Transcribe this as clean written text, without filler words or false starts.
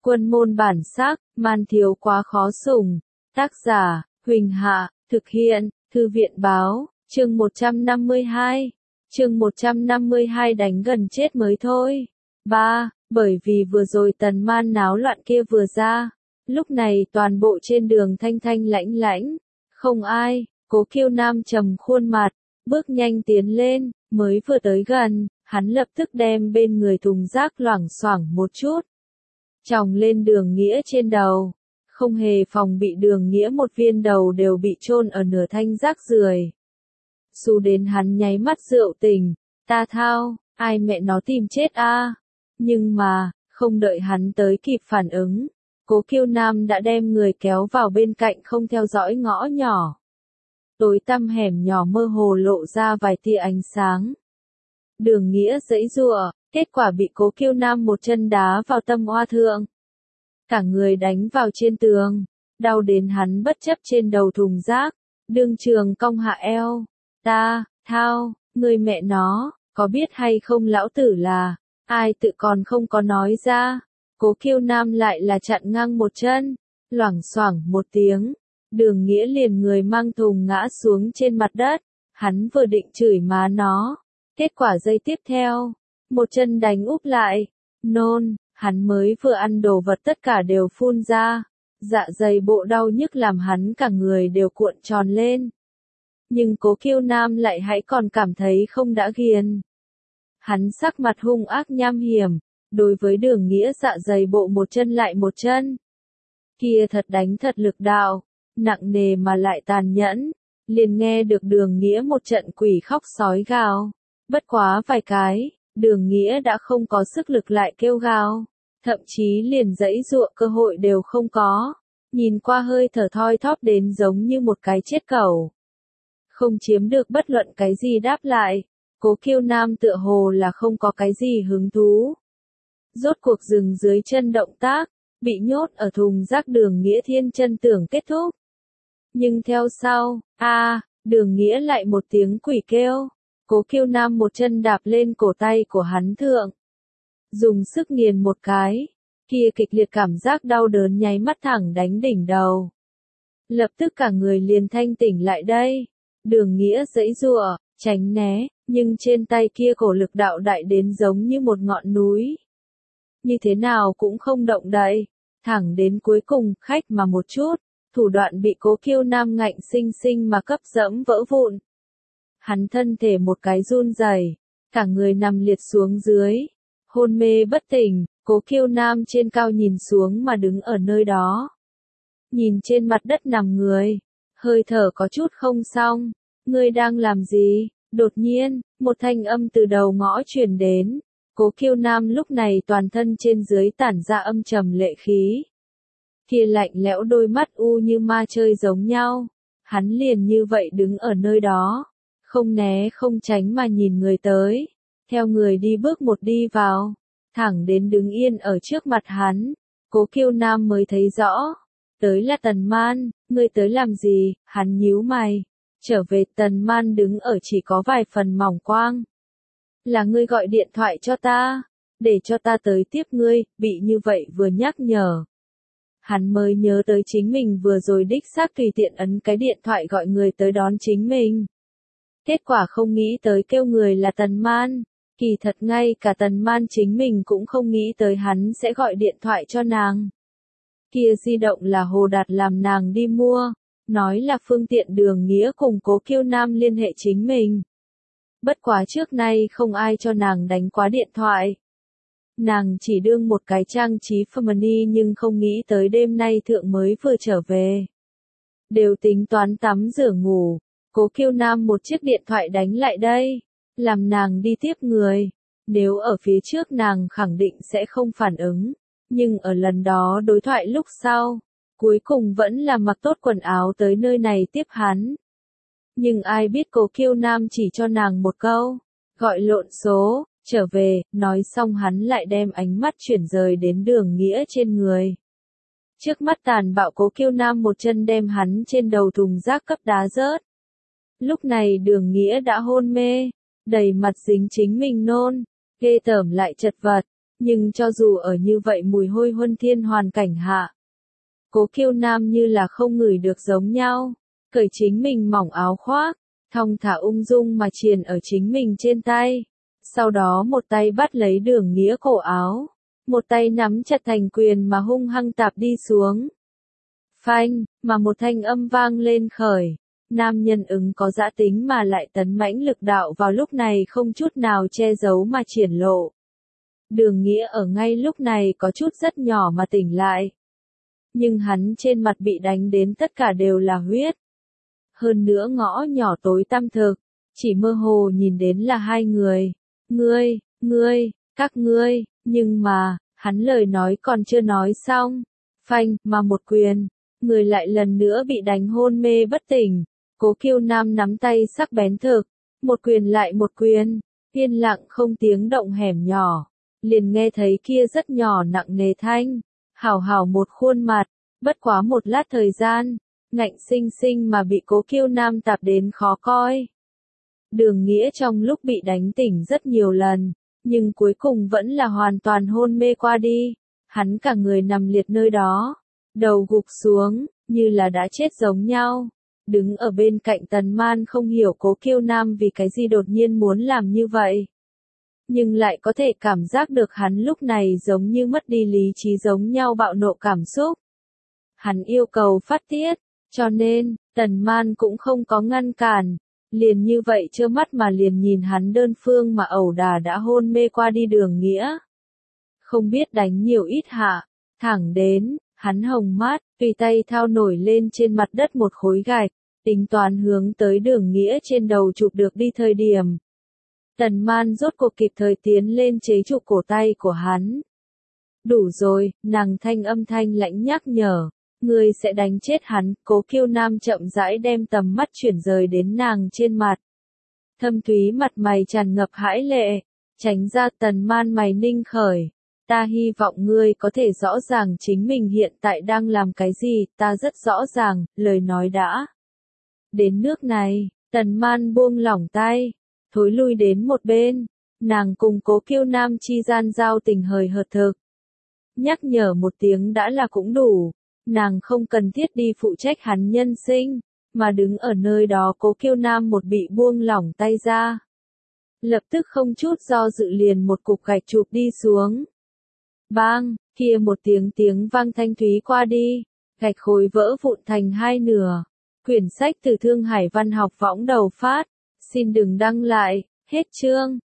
Quân môn bản sắc, man thiếu quá khó sủng. Tác giả, Huỳnh Hạ, thực hiện, Thư viện báo, chương 152. Chương 152 đánh gần chết mới thôi. 3. Bởi vì vừa rồi tần man náo loạn kia vừa ra. Lúc này toàn bộ trên đường thanh thanh lãnh lãnh. Không ai, Cố Kiêu Nam trầm khuôn mặt, bước nhanh tiến lên, mới vừa tới gần, hắn lập tức đem bên người thùng rác loảng xoảng một chút. Chòng lên Đường Nghĩa trên đầu. Không hề phòng bị Đường Nghĩa một viên đầu đều bị chôn ở nửa thanh rác rưởi. Xu đến hắn nháy mắt rượu tình, ta thao, ai mẹ nó tìm chết a? Nhưng mà, không đợi hắn tới kịp phản ứng, Cố Kiêu Nam đã đem người kéo vào bên cạnh không theo dõi ngõ nhỏ. Tối tăm hẻm nhỏ mơ hồ lộ ra vài tia ánh sáng. Đường Nghĩa giãy giụa, kết quả bị Cố Kiêu Nam một chân đá vào tâm oa thượng. Cả người đánh vào trên tường, đau đến hắn bất chấp trên đầu thùng rác, đương trường cong hạ eo. Ta, thao, người mẹ nó, có biết hay không lão tử là, ai tự còn không có nói ra. Cố Kiêu Nam lại là chặn ngang một chân, loảng xoảng một tiếng, Đường Nghĩa liền người mang thùng ngã xuống trên mặt đất, hắn vừa định chửi má nó, kết quả giây tiếp theo, một chân đánh úp lại, nôn, hắn mới vừa ăn đồ vật tất cả đều phun ra, dạ dày bộ đau nhức làm hắn cả người đều cuộn tròn lên. Nhưng Cố Kiêu Nam lại hãy còn cảm thấy không đã ghiền. Hắn sắc mặt hung ác nham hiểm, đối với Đường Nghĩa dạ dày bộ một chân lại một chân. Kia thật đánh thật lực đạo, nặng nề mà lại tàn nhẫn, liền nghe được Đường Nghĩa một trận quỷ khóc sói gào. Bất quá vài cái, Đường Nghĩa đã không có sức lực lại kêu gào, thậm chí liền giãy giụa cơ hội đều không có, nhìn qua hơi thở thoi thóp đến giống như một cái chết cẩu. Không chiếm được bất luận cái gì đáp lại, Cố Kiêu Nam tựa hồ là không có cái gì hứng thú. Rốt cuộc dừng dưới chân động tác, bị nhốt ở thùng rác Đường Nghĩa thiên chân tưởng kết thúc. Nhưng theo sau, Đường Nghĩa lại một tiếng quỷ kêu, Cố Kiêu Nam một chân đạp lên cổ tay của hắn thượng. Dùng sức nghiền một cái, kia kịch liệt cảm giác đau đớn nháy mắt thẳng đánh đỉnh đầu. Lập tức cả người liền thanh tỉnh lại đây. Đường Nghĩa giãy giụa, tránh né, nhưng trên tay kia cổ lực đạo đại đến giống như một ngọn núi. Như thế nào cũng không động đậy, thẳng đến cuối cùng khách mà một chút, thủ đoạn bị Cố Kiêu Nam ngạnh sinh sinh mà cấp dẫm vỡ vụn. Hắn thân thể một cái run rẩy, cả người nằm liệt xuống dưới, hôn mê bất tỉnh, Cố Kiêu Nam trên cao nhìn xuống mà đứng ở nơi đó. Nhìn trên mặt đất nằm người, hơi thở có chút không xong, ngươi đang làm gì? Đột nhiên, một thanh âm từ đầu ngõ truyền đến, Cố Kiêu Nam lúc này toàn thân trên dưới tản ra âm trầm lệ khí. Kia lạnh lẽo đôi mắt u như ma chơi giống nhau, hắn liền như vậy đứng ở nơi đó, không né không tránh mà nhìn người tới, theo người đi bước một đi vào, thẳng đến đứng yên ở trước mặt hắn, Cố Kiêu Nam mới thấy rõ, tới là Tần Man, ngươi tới làm gì? Hắn nhíu mày, trở về. Tần Man đứng ở chỉ có vài phần mỏng quang. Là ngươi gọi điện thoại cho ta, để cho ta tới tiếp ngươi, bị như vậy vừa nhắc nhở. Hắn mới nhớ tới chính mình vừa rồi đích xác tùy tiện ấn cái điện thoại gọi người tới đón chính mình. Kết quả không nghĩ tới kêu người là Tần Man, kỳ thật ngay cả Tần Man chính mình cũng không nghĩ tới hắn sẽ gọi điện thoại cho nàng. Kia di động là Hồ Đạt làm nàng đi mua, nói là phương tiện Đường Nghĩa cùng Cố Kiêu Nam liên hệ chính mình. Bất quá trước nay không ai cho nàng đánh quá điện thoại. Nàng chỉ đương một cái trang trí family nhưng không nghĩ tới đêm nay thượng mới vừa trở về. Đều tính toán tắm rửa ngủ, Cố Kiêu Nam một chiếc điện thoại đánh lại đây, làm nàng đi tiếp người. Nếu ở phía trước nàng khẳng định sẽ không phản ứng, nhưng ở lần đó đối thoại lúc sau, cuối cùng vẫn là mặc tốt quần áo tới nơi này tiếp hắn. Nhưng ai biết Cố Kiêu Nam chỉ cho nàng một câu, gọi lộn số, trở về, nói xong hắn lại đem ánh mắt chuyển rời đến Đường Nghĩa trên người. Trước mắt tàn bạo Cố Kiêu Nam một chân đem hắn trên đầu thùng rác cấp đá rớt. Lúc này Đường Nghĩa đã hôn mê, đầy mặt dính chính mình nôn, ghê tởm lại chật vật, Nhưng cho dù ở như vậy mùi hôi huân thiên hoàn cảnh hạ, Cố Kiêu Nam như là không ngửi được giống nhau, cởi chính mình mỏng áo khoác, thong thả ung dung mà triền ở chính mình trên tay. Sau đó một tay bắt lấy Đường Nghĩa cổ áo, một tay nắm chặt thành quyền mà hung hăng tạp đi xuống. Phanh, mà một thanh âm vang lên khởi. Nam nhân ứng có dã tính mà lại tấn mãnh lực đạo vào lúc này không chút nào che giấu mà triển lộ. Đường Nghĩa ở ngay lúc này có chút rất nhỏ mà tỉnh lại. Nhưng hắn trên mặt bị đánh đến tất cả đều là huyết. Hơn nữa ngõ nhỏ tối tăm thực, chỉ mơ hồ nhìn đến là hai người. Ngươi, các ngươi, nhưng mà, hắn lời nói còn chưa nói xong. Phanh, mà một quyền, người lại lần nữa bị đánh hôn mê bất tỉnh. Cố Kiêu Nam nắm tay sắc bén thực, một quyền lại một quyền, yên lặng không tiếng động hẻm nhỏ, liền nghe thấy kia rất nhỏ nặng nề thanh, hảo một khuôn mặt, bất quá một lát thời gian, ngạnh sinh sinh mà bị Cố Kiêu Nam tạp đến khó coi. Đường Nghĩa trong lúc bị đánh tỉnh rất nhiều lần, nhưng cuối cùng vẫn là hoàn toàn hôn mê qua đi, hắn cả người nằm liệt nơi đó, đầu gục xuống, như là đã chết giống nhau. Đứng ở bên cạnh Tần Man không hiểu Cố Kiêu Nam vì cái gì đột nhiên muốn làm như vậy. Nhưng lại có thể cảm giác được hắn lúc này giống như mất đi lý trí giống nhau bạo nộ cảm xúc. Hắn yêu cầu phát tiết, cho nên, Tần Man cũng không có ngăn cản. Liền như vậy trơ mắt mà liền nhìn hắn đơn phương mà ẩu đả đã hôn mê qua đi Đường Nghĩa. Không biết đánh nhiều ít hạ, thẳng đến, hắn hồng mắt, tùy tay thao nổi lên trên mặt đất một khối gạch, tính toán hướng tới Đường Nghĩa trên đầu chụp được đi thời điểm. Tần Man rốt cuộc kịp thời tiến lên chế trụ cổ tay của hắn. Đủ rồi, nàng thanh âm thanh lãnh nhắc nhở, ngươi sẽ đánh chết hắn. Cố Kiêu Nam chậm rãi đem tầm mắt chuyển rời đến nàng trên mặt. Thâm thúy mặt mày tràn ngập hãi lệ, tránh ra. Tần Man mày ninh khởi. Ta hy vọng ngươi có thể rõ ràng chính mình hiện tại đang làm cái gì, ta rất rõ ràng, lời nói đã. Đến nước này, Tần Man buông lỏng tay, thối lui đến một bên, nàng cùng Cố Kiêu Nam chi gian giao tình hời hợt thực. Nhắc nhở một tiếng đã là cũng đủ, nàng không cần thiết đi phụ trách hắn nhân sinh, mà đứng ở nơi đó. Cố Kiêu Nam một bị buông lỏng tay ra, lập tức không chút do dự liền một cục gạch chụp đi xuống. Bang, kia một tiếng vang thanh thúy qua đi, gạch khối vỡ vụn thành hai nửa. Quyển sách từ Thương Hải Văn học võng đầu phát, xin đừng đăng lại, hết chương.